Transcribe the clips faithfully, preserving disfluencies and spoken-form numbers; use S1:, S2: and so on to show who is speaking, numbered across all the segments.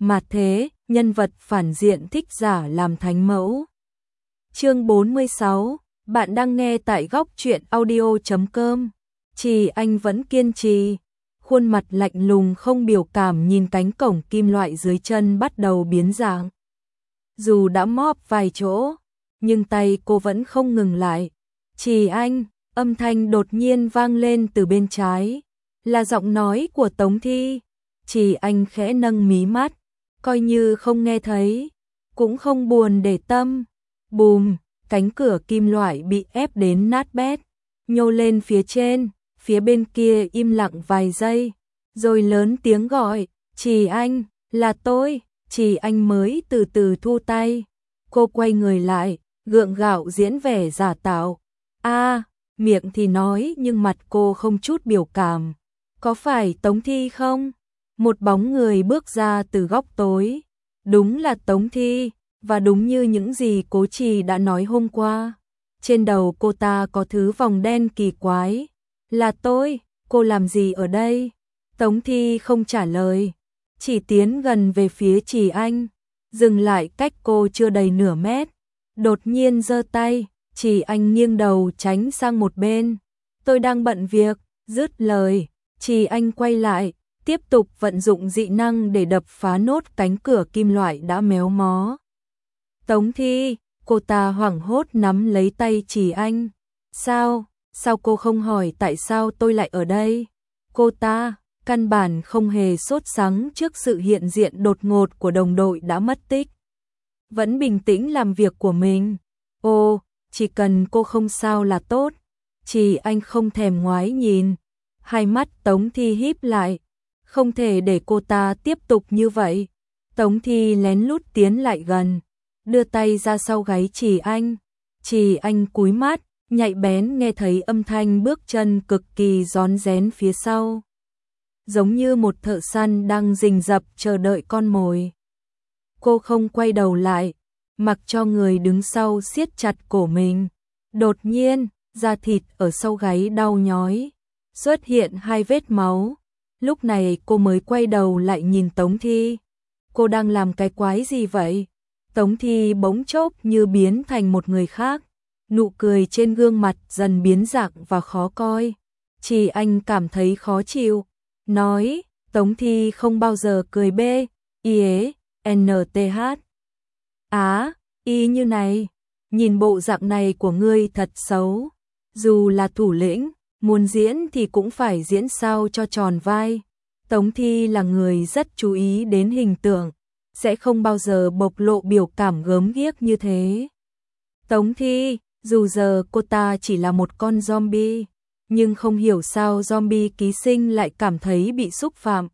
S1: Mà thế, nhân vật phản diện thích giả làm thánh mẫu. Chương bốn mươi sáu, bạn đang nghe tại góc truyện audio chấm com. Trì Anh vẫn kiên trì, khuôn mặt lạnh lùng không biểu cảm nhìn cánh cổng kim loại dưới chân bắt đầu biến dạng. Dù đã móp vài chỗ, nhưng tay cô vẫn không ngừng lại. Trì Anh, âm thanh đột nhiên vang lên từ bên trái, là giọng nói của Tống Thi. Trì Anh khẽ nâng mí mắt, coi như không nghe thấy, cũng không buồn để tâm. Bùm, cánh cửa kim loại bị ép đến nát bét, nhô lên phía trên, phía bên kia im lặng vài giây, rồi lớn tiếng gọi, Trì Anh, là tôi. Trì Anh mới từ từ thu tay, cô quay người lại, gượng gạo diễn vẻ giả tạo. A, miệng thì nói nhưng mặt cô không chút biểu cảm. Có phải Tống Thi không? Một bóng người bước ra từ góc tối. Đúng là Tống Thi, và đúng như những gì Cố Trì đã nói hôm qua. Trên đầu cô ta có thứ vòng đen kỳ quái. Là tôi, cô làm gì ở đây? Tống Thi không trả lời, chỉ tiến gần về phía Trì Anh, dừng lại cách cô chưa đầy nửa mét. Đột nhiên giơ tay, Trì Anh nghiêng đầu tránh sang một bên. Tôi đang bận việc, dứt lời. Trì Anh quay lại, tiếp tục vận dụng dị năng để đập phá nốt cánh cửa kim loại đã méo mó. Tống Thi, cô ta hoảng hốt nắm lấy tay Trì Anh. Sao, sao cô không hỏi tại sao tôi lại ở đây? Cô ta, căn bản không hề sốt sắng trước sự hiện diện đột ngột của đồng đội đã mất tích. Vẫn bình tĩnh làm việc của mình. Ồ, chỉ cần cô không sao là tốt. Trì Anh không thèm ngoái nhìn. Hai mắt Tống Thi híp lại. Không thể để cô ta tiếp tục như vậy. Tống Thi lén lút tiến lại gần, đưa tay ra sau gáy Trì Anh. Trì Anh cúi mắt, nhạy bén nghe thấy âm thanh bước chân cực kỳ rón rén phía sau. Giống như một thợ săn đang rình rập chờ đợi con mồi. Cô không quay đầu lại, mặc cho người đứng sau siết chặt cổ mình. Đột nhiên, da thịt ở sau gáy đau nhói, xuất hiện hai vết máu. Lúc này cô mới quay đầu lại nhìn Tống Thi. Cô đang làm cái quái gì vậy? Tống Thi bỗng chốc như biến thành một người khác. Nụ cười trên gương mặt dần biến dạng và khó coi. Trì Anh cảm thấy khó chịu. Nói, Tống Thi không bao giờ cười bê, y ế, en tê hát. Á, y như này, nhìn bộ dạng này của ngươi thật xấu. Dù là thủ lĩnh, muốn diễn thì cũng phải diễn sao cho tròn vai. Tống Thi là người rất chú ý đến hình tượng, sẽ không bao giờ bộc lộ biểu cảm gớm ghiếc như thế. Tống Thi, dù giờ cô ta chỉ là một con zombie, nhưng không hiểu sao zombie ký sinh lại cảm thấy bị xúc phạm.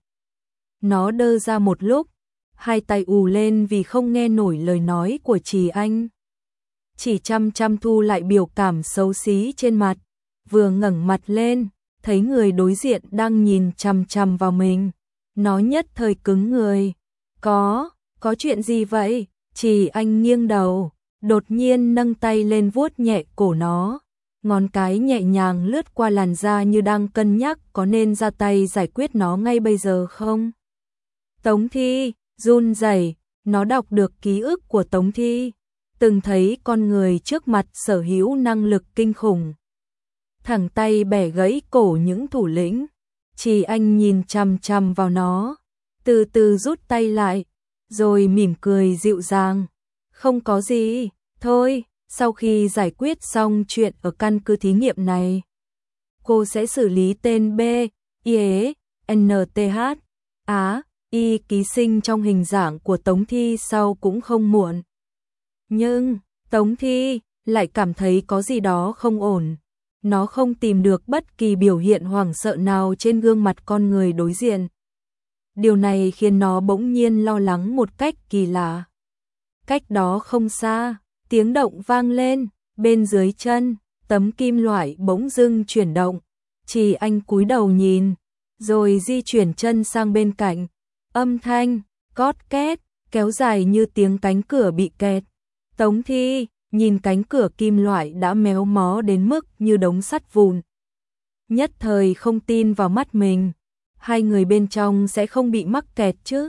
S1: Nó đơ ra một lúc, hai tay ù lên vì không nghe nổi lời nói của Trì Anh. Chỉ chăm chăm thu lại biểu cảm xấu xí trên mặt, vừa ngẩng mặt lên, thấy người đối diện đang nhìn chăm chăm vào mình. Nó nhất thời cứng người. Có, có chuyện gì vậy? Trì Anh nghiêng đầu, đột nhiên nâng tay lên vuốt nhẹ cổ nó. Ngón cái nhẹ nhàng lướt qua làn da như đang cân nhắc có nên ra tay giải quyết nó ngay bây giờ không. Tống Thi, run rẩy, nó đọc được ký ức của Tống Thi, từng thấy con người trước mặt sở hữu năng lực kinh khủng. Thẳng tay bẻ gãy cổ những thủ lĩnh. Trì Anh nhìn chằm chằm vào nó, từ từ rút tay lại, rồi mỉm cười dịu dàng. Không có gì, thôi. Sau khi giải quyết xong chuyện ở căn cứ thí nghiệm này, cô sẽ xử lý tên B, I E, N T H, Á, Y ký sinh trong hình dạng của Tống Thi sau cũng không muộn. Nhưng, Tống Thi lại cảm thấy có gì đó không ổn. Nó không tìm được bất kỳ biểu hiện hoảng sợ nào trên gương mặt con người đối diện. Điều này khiến nó bỗng nhiên lo lắng một cách kỳ lạ. Cách đó không xa, tiếng động vang lên, bên dưới chân, tấm kim loại bỗng dưng chuyển động. Trì Anh cúi đầu nhìn, rồi di chuyển chân sang bên cạnh. Âm thanh, cót két, kéo dài như tiếng cánh cửa bị kẹt. Tống Thi, nhìn cánh cửa kim loại đã méo mó đến mức như đống sắt vụn. Nhất thời không tin vào mắt mình. Hai người bên trong sẽ không bị mắc kẹt chứ?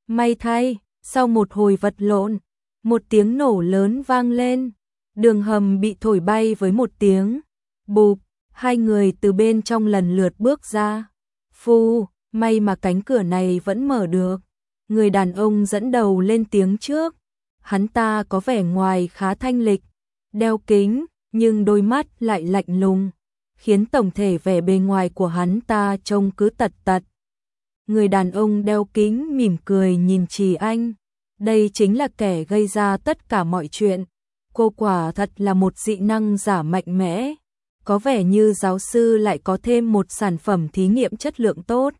S1: May thay, sau một hồi vật lộn, một tiếng nổ lớn vang lên, đường hầm bị thổi bay với một tiếng bụp, hai người từ bên trong lần lượt bước ra. Phu, may mà cánh cửa này vẫn mở được. Người đàn ông dẫn đầu lên tiếng trước. Hắn ta có vẻ ngoài khá thanh lịch, đeo kính, nhưng đôi mắt lại lạnh lùng, khiến tổng thể vẻ bề ngoài của hắn ta trông cứ tật tật. Người đàn ông đeo kính mỉm cười nhìn Trì Anh. Đây chính là kẻ gây ra tất cả mọi chuyện. Cô quả thật là một dị năng giả mạnh mẽ. Có vẻ như giáo sư lại có thêm một sản phẩm thí nghiệm chất lượng tốt.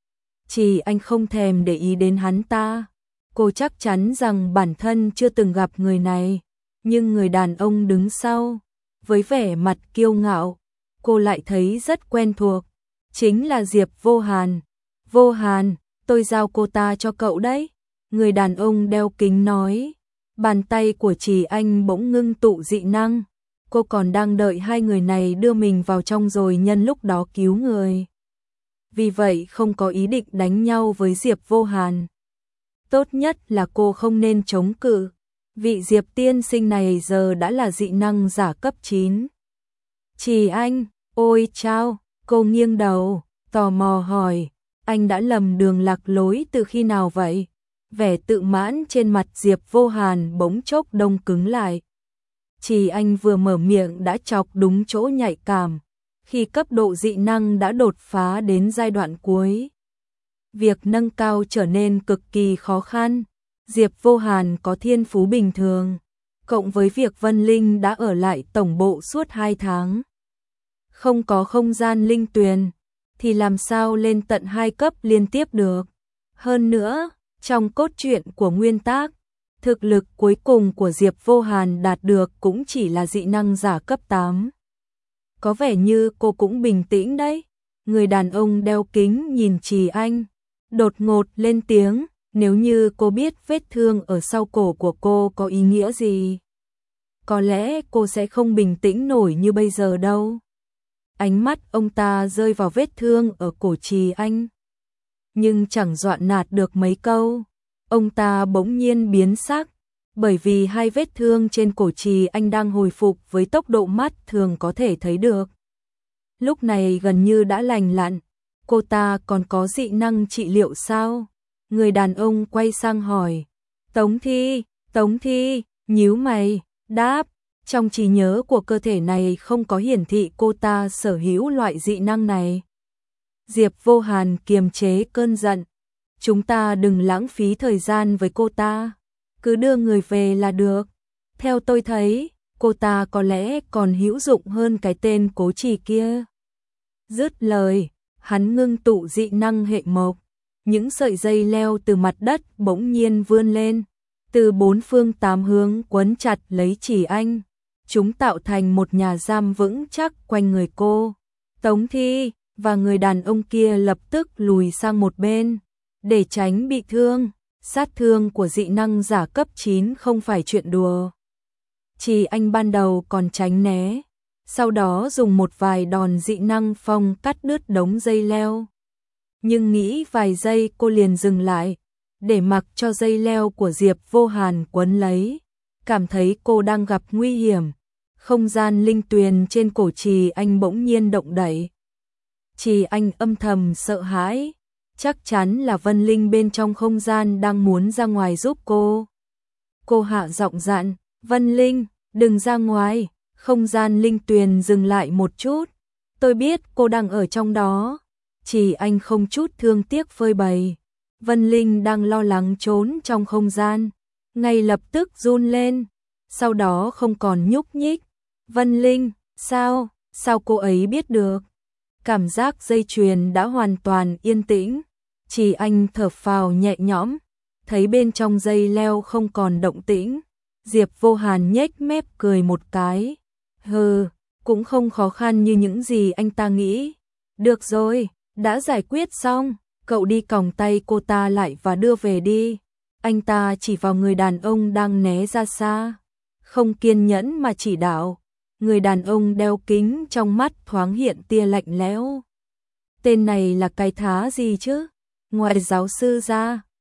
S1: Trì Anh không thèm để ý đến hắn ta. Cô chắc chắn rằng bản thân chưa từng gặp người này. Nhưng người đàn ông đứng sau, với vẻ mặt kiêu ngạo, cô lại thấy rất quen thuộc. Chính là Diệp Vô Hàn. Vô Hàn, tôi giao cô ta cho cậu đấy. Người đàn ông đeo kính nói. Bàn tay của Trì Anh bỗng ngưng tụ dị năng. Cô còn đang đợi hai người này đưa mình vào trong rồi nhân lúc đó cứu người. Vì vậy không có ý định đánh nhau với Diệp Vô Hàn. Tốt nhất là cô không nên chống cự. Vị Diệp tiên sinh này giờ đã là dị năng giả cấp chín. Trì Anh, ôi chao, cô nghiêng đầu, tò mò hỏi, anh đã lầm đường lạc lối từ khi nào vậy? Vẻ tự mãn trên mặt Diệp Vô Hàn bỗng chốc đông cứng lại. Trì Anh vừa mở miệng đã chọc đúng chỗ nhạy cảm, khi cấp độ dị năng đã đột phá đến giai đoạn cuối. Việc nâng cao trở nên cực kỳ khó khăn. Diệp Vô Hàn có thiên phú bình thường, cộng với việc Vân Linh đã ở lại tổng bộ suốt hai tháng. Không có không gian linh tuyền, thì làm sao lên tận hai cấp liên tiếp được. Hơn nữa, trong cốt truyện của nguyên tác, thực lực cuối cùng của Diệp Vô Hàn đạt được cũng chỉ là dị năng giả cấp tám. Có vẻ như cô cũng bình tĩnh đấy. Người đàn ông đeo kính nhìn Trì Anh, đột ngột lên tiếng, nếu như cô biết vết thương ở sau cổ của cô có ý nghĩa gì, có lẽ cô sẽ không bình tĩnh nổi như bây giờ đâu. Ánh mắt ông ta rơi vào vết thương ở cổ Trì Anh, nhưng chẳng dọa nạt được mấy câu. Ông ta bỗng nhiên biến sắc, bởi vì hai vết thương trên cổ Trì Anh đang hồi phục với tốc độ mắt thường có thể thấy được. Lúc này gần như đã lành lặn. Cô ta còn có dị năng trị liệu sao? Người đàn ông quay sang hỏi. Tống Thi, Tống Thi, nhíu mày, đáp. Trong trí nhớ của cơ thể này không có hiển thị cô ta sở hữu loại dị năng này. Diệp Vô Hàn kiềm chế cơn giận. Chúng ta đừng lãng phí thời gian với cô ta. Cứ đưa người về là được. Theo tôi thấy, cô ta có lẽ còn hữu dụng hơn cái tên Cố Trì kia. Dứt lời, hắn ngưng tụ dị năng hệ mộc. Những sợi dây leo từ mặt đất bỗng nhiên vươn lên, từ bốn phương tám hướng quấn chặt lấy Trì Anh. Chúng tạo thành một nhà giam vững chắc quanh người cô. Tống Thi và người đàn ông kia lập tức lùi sang một bên, để tránh bị thương. Sát thương của dị năng giả cấp chín không phải chuyện đùa. Trì Anh ban đầu còn tránh né, sau đó dùng một vài đòn dị năng phong cắt đứt đống dây leo. Nhưng nghĩ vài giây cô liền dừng lại, để mặc cho dây leo của Diệp Vô Hàn quấn lấy. Cảm thấy cô đang gặp nguy hiểm, không gian linh tuyền trên cổ Trì Anh bỗng nhiên động đậy. Trì Anh âm thầm sợ hãi, chắc chắn là Vân Linh bên trong không gian đang muốn ra ngoài giúp cô. Cô hạ giọng dặn, Vân Linh, đừng ra ngoài. Không gian linh tuyền dừng lại một chút. Tôi biết cô đang ở trong đó. Trì Anh không chút thương tiếc phơi bày. Vân Linh đang lo lắng trốn trong không gian, ngay lập tức run lên, sau đó không còn nhúc nhích. Vân Linh, sao, sao cô ấy biết được? Cảm giác dây chuyền đã hoàn toàn yên tĩnh. Trì Anh thở phào nhẹ nhõm, thấy bên trong dây leo không còn động tĩnh. Diệp Vô Hàn nhếch mép cười một cái. Hừ, cũng không khó khăn như những gì anh ta nghĩ. Được rồi, đã giải quyết xong, cậu đi còng tay cô ta lại và đưa về đi. Anh ta chỉ vào người đàn ông đang né ra xa, không kiên nhẫn mà chỉ đạo. Người đàn ông đeo kính trong mắt thoáng hiện tia lạnh lẽo. Tên này là cái thá gì chứ? Ngoài giáo sư ra,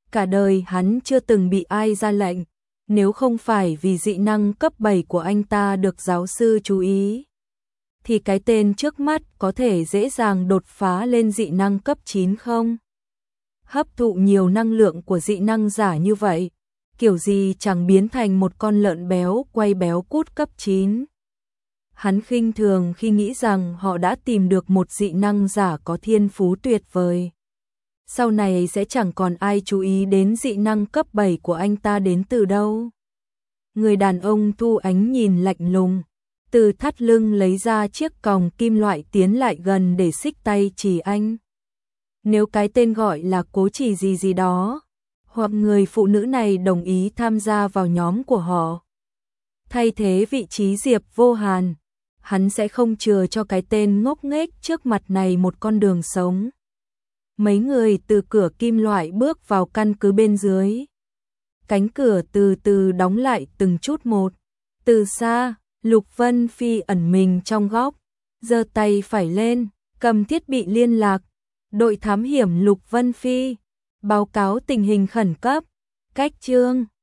S1: Cả đời hắn chưa từng bị ai ra lệnh, nếu không phải vì dị năng cấp bảy của anh ta được giáo sư chú ý, thì cái tên trước mắt có thể dễ dàng đột phá lên dị năng cấp chín không? Hấp thụ nhiều năng lượng của dị năng giả như vậy, kiểu gì chẳng biến thành một con lợn béo quay béo cút cấp chín. Hắn khinh thường khi nghĩ rằng họ đã tìm được một dị năng giả có thiên phú tuyệt vời. Sau này sẽ chẳng còn ai chú ý đến dị năng cấp bảy của anh ta đến từ đâu. Người đàn ông thu ánh nhìn lạnh lùng, từ thắt lưng lấy ra chiếc còng kim loại tiến lại gần để xích tay chỉ anh. Nếu cái tên gọi là Cố Chỉ gì gì đó, hoặc người phụ nữ này đồng ý tham gia vào nhóm của họ, thay thế vị trí Diệp Vô Hàn, hắn sẽ không chừa cho cái tên ngốc nghếch trước mặt này một con đường sống. Mấy người từ cửa kim loại bước vào căn cứ bên dưới. Cánh cửa từ từ đóng lại từng chút một. Từ xa, Lục Vân Phi ẩn mình trong góc, giơ tay phải lên, cầm thiết bị liên lạc. Đội thám hiểm Lục Vân Phi, báo cáo tình hình khẩn cấp. Cách chương